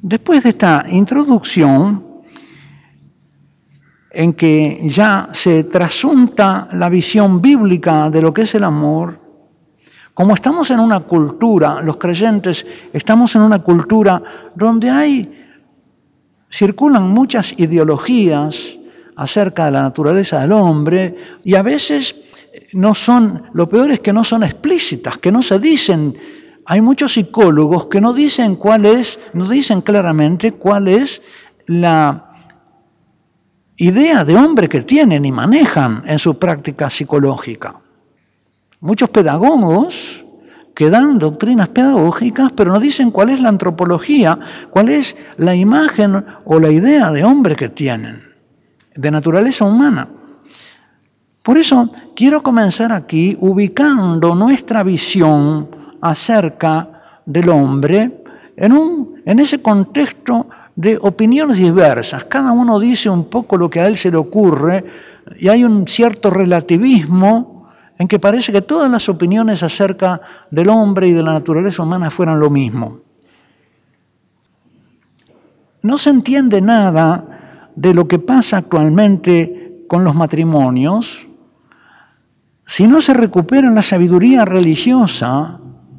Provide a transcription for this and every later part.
Después de esta introducción, en que ya se trasunta la visión bíblica de lo que es el amor, como estamos en una cultura, los creyentes estamos en una cultura donde circulan muchas ideologías acerca de la naturaleza del hombre, y a veces lo peor es que no son explícitas, que no se dicen. Hay muchos psicólogos que no dicen claramente cuál es la idea de hombre que tienen y manejan en su práctica psicológica. Muchos pedagogos que dan doctrinas pedagógicas, pero no dicen cuál es la antropología, cuál es la imagen o la idea de hombre que tienen, de naturaleza humana. Por eso quiero comenzar aquí ubicando nuestra visión acerca del hombre en ese contexto de opiniones diversas. Cada uno dice un poco lo que a él se le ocurre y hay un cierto relativismo en que parece que todas las opiniones acerca del hombre y de la naturaleza humana fueran lo mismo. No se entiende nada de lo que pasa actualmente con los matrimonios si no se recupera la sabiduría religiosa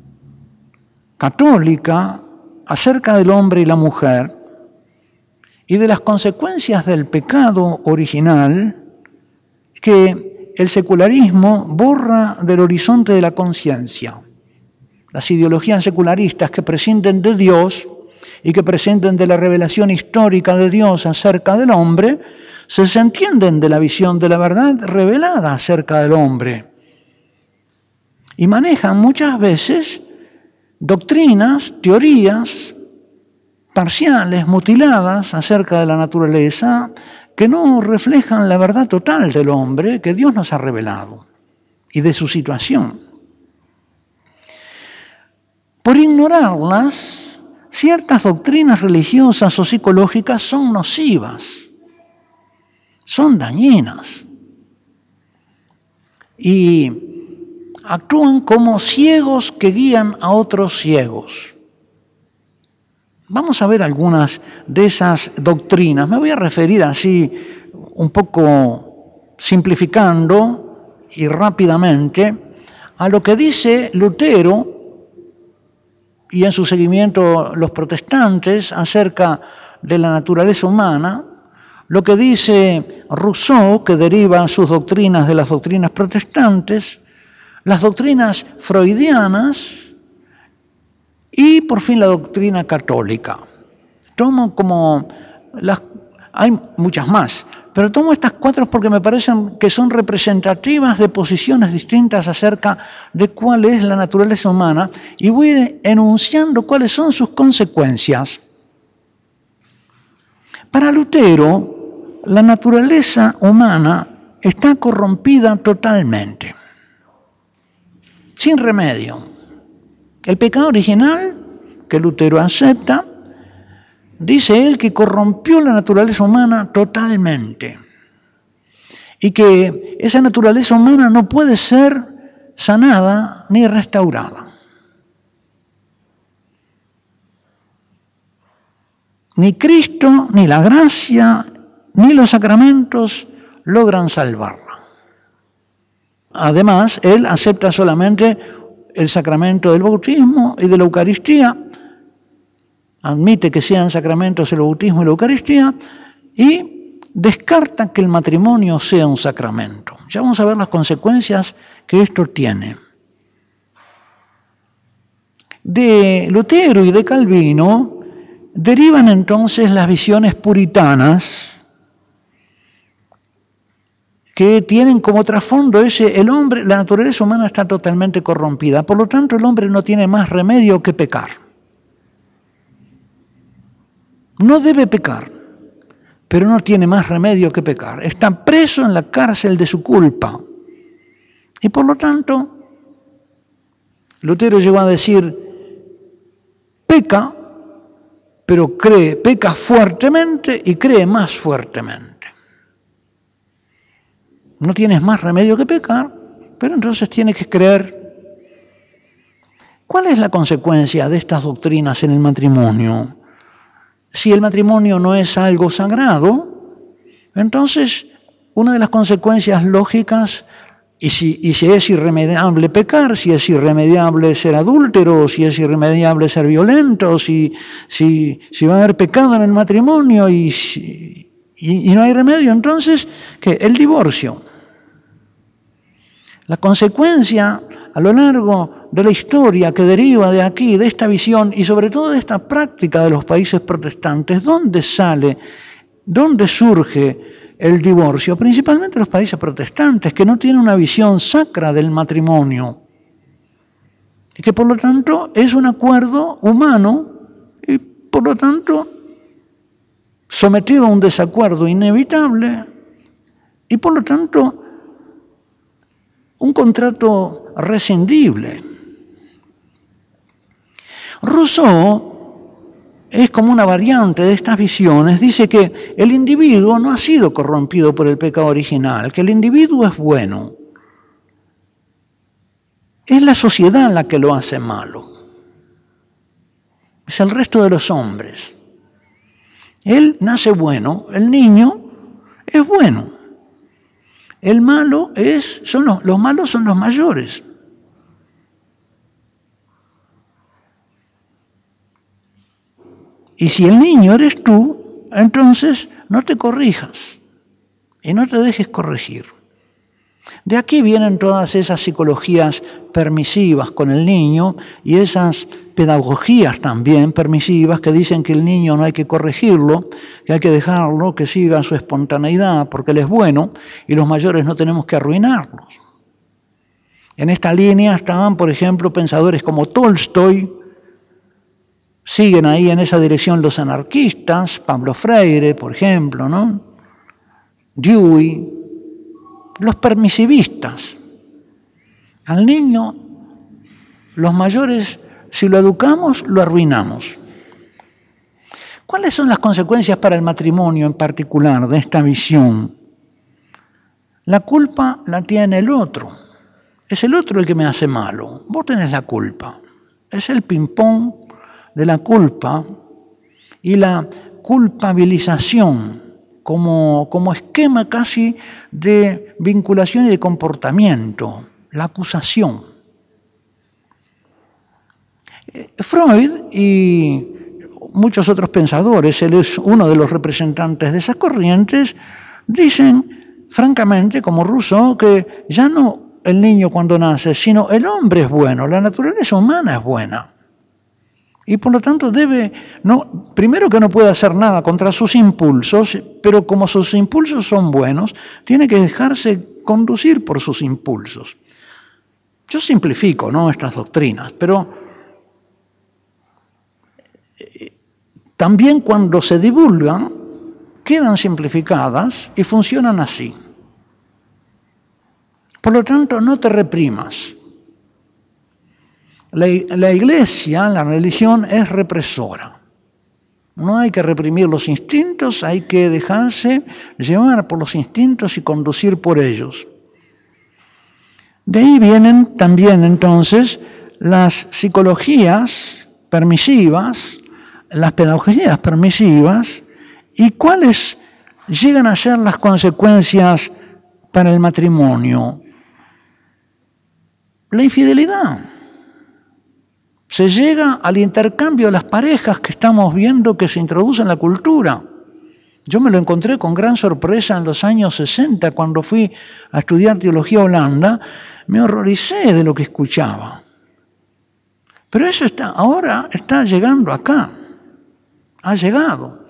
católica acerca del hombre y la mujer y de las consecuencias del pecado original que el secularismo borra del horizonte de la conciencia. Las ideologías secularistas que prescinden de Dios y que prescinden de la revelación histórica de Dios acerca del hombre, se desentienden de la visión de la verdad revelada acerca del hombre y manejan muchas veces doctrinas, teorías parciales, mutiladas acerca de la naturaleza, que no reflejan la verdad total del hombre que Dios nos ha revelado y de su situación. Por ignorarlas, ciertas doctrinas religiosas o psicológicas son nocivas, son dañinas y actúan como ciegos que guían a otros ciegos. Vamos a ver algunas de esas doctrinas. Me voy a referir así, un poco simplificando y rápidamente, a lo que dice Lutero y en su seguimiento los protestantes acerca de la naturaleza humana, lo que dice Rousseau, que deriva sus doctrinas de las doctrinas protestantes, las doctrinas freudianas, y por fin la doctrina católica. Hay muchas más, pero tomo estas 4 porque me parecen que son representativas de posiciones distintas acerca de cuál es la naturaleza humana y voy enunciando cuáles son sus consecuencias. Para Lutero, la naturaleza humana está corrompida totalmente, sin remedio. El pecado original, que Lutero acepta, dice él que corrompió la naturaleza humana totalmente y que esa naturaleza humana no puede ser sanada ni restaurada. Ni Cristo, ni la gracia, ni los sacramentos logran salvarla. Además, él acepta solamente el sacramento del bautismo y de la Eucaristía, admite que sean sacramentos el bautismo y la Eucaristía, y descarta que el matrimonio sea un sacramento. Ya vamos a ver las consecuencias que esto tiene. De Lutero y de Calvino derivan entonces las visiones puritanas que tienen como trasfondo la naturaleza humana está totalmente corrompida, por lo tanto el hombre no tiene más remedio que pecar. No debe pecar, pero no tiene más remedio que pecar. Está preso en la cárcel de su culpa. Y por lo tanto, Lutero llegó a decir, peca, pero peca fuertemente y cree más fuertemente. No tienes más remedio que pecar, pero entonces tienes que creer. ¿Cuál es la consecuencia de estas doctrinas en el matrimonio? si el matrimonio no es algo sagrado, entonces una de las consecuencias lógicas, y si es irremediable pecar, si es irremediable ser adúltero, si es irremediable ser violento, si va a haber pecado en el matrimonio y no hay remedio, entonces, ¿qué? El divorcio. La consecuencia a lo largo de la historia que deriva de aquí, de esta visión y sobre todo de esta práctica de los países protestantes, ¿dónde surge el divorcio? Principalmente los países protestantes, que no tienen una visión sacra del matrimonio, y que por lo tanto es un acuerdo humano y por lo tanto sometido a un desacuerdo inevitable y por lo tanto un contrato rescindible. Rousseau es como una variante de estas visiones, dice que el individuo no ha sido corrompido por el pecado original, que el individuo es bueno. Es la sociedad la que lo hace malo. Es el resto de los hombres. Él nace bueno, el niño es bueno. El malo los malos son los mayores. Y si el niño eres tú, entonces no te corrijas y no te dejes corregir. De aquí vienen todas esas psicologías permisivas con el niño y esas pedagogías también permisivas que dicen que el niño no hay que corregirlo, que hay que dejarlo, que siga su espontaneidad porque él es bueno y los mayores no tenemos que arruinarlos. En esta línea estaban, por ejemplo, pensadores como Tolstoy, siguen ahí en esa dirección los anarquistas, Pablo Freire, por ejemplo, ¿no? Dewey, los permisivistas. Al niño, los mayores, si lo educamos, lo arruinamos. ¿Cuáles son las consecuencias para el matrimonio en particular de esta visión? La culpa la tiene el otro. Es el otro el que me hace malo. Vos tenés la culpa. Es el ping-pong de la culpa y la culpabilización como esquema casi de vinculación y de comportamiento, la acusación. Freud y muchos otros pensadores, él es uno de los representantes de esas corrientes, dicen francamente, como Rousseau, que ya no el niño cuando nace, sino el hombre es bueno, la naturaleza humana es buena. Y por lo tanto primero que no puede hacer nada contra sus impulsos, pero como sus impulsos son buenos, tiene que dejarse conducir por sus impulsos. Yo simplifico, ¿no?, estas doctrinas, pero también cuando se divulgan, quedan simplificadas y funcionan así. Por lo tanto, no te reprimas. La iglesia, la religión, es represora. No hay que reprimir los instintos, hay que dejarse llevar por los instintos y conducir por ellos. De ahí vienen también entonces las psicologías permisivas, las pedagogías permisivas, y cuáles llegan a ser las consecuencias para el matrimonio. La infidelidad. Se llega al intercambio de las parejas que estamos viendo que se introduce en la cultura. Yo me lo encontré con gran sorpresa en los años 60 cuando fui a estudiar teología a Holanda. Me horroricé de lo que escuchaba. Pero eso ahora está llegando acá. Ha llegado.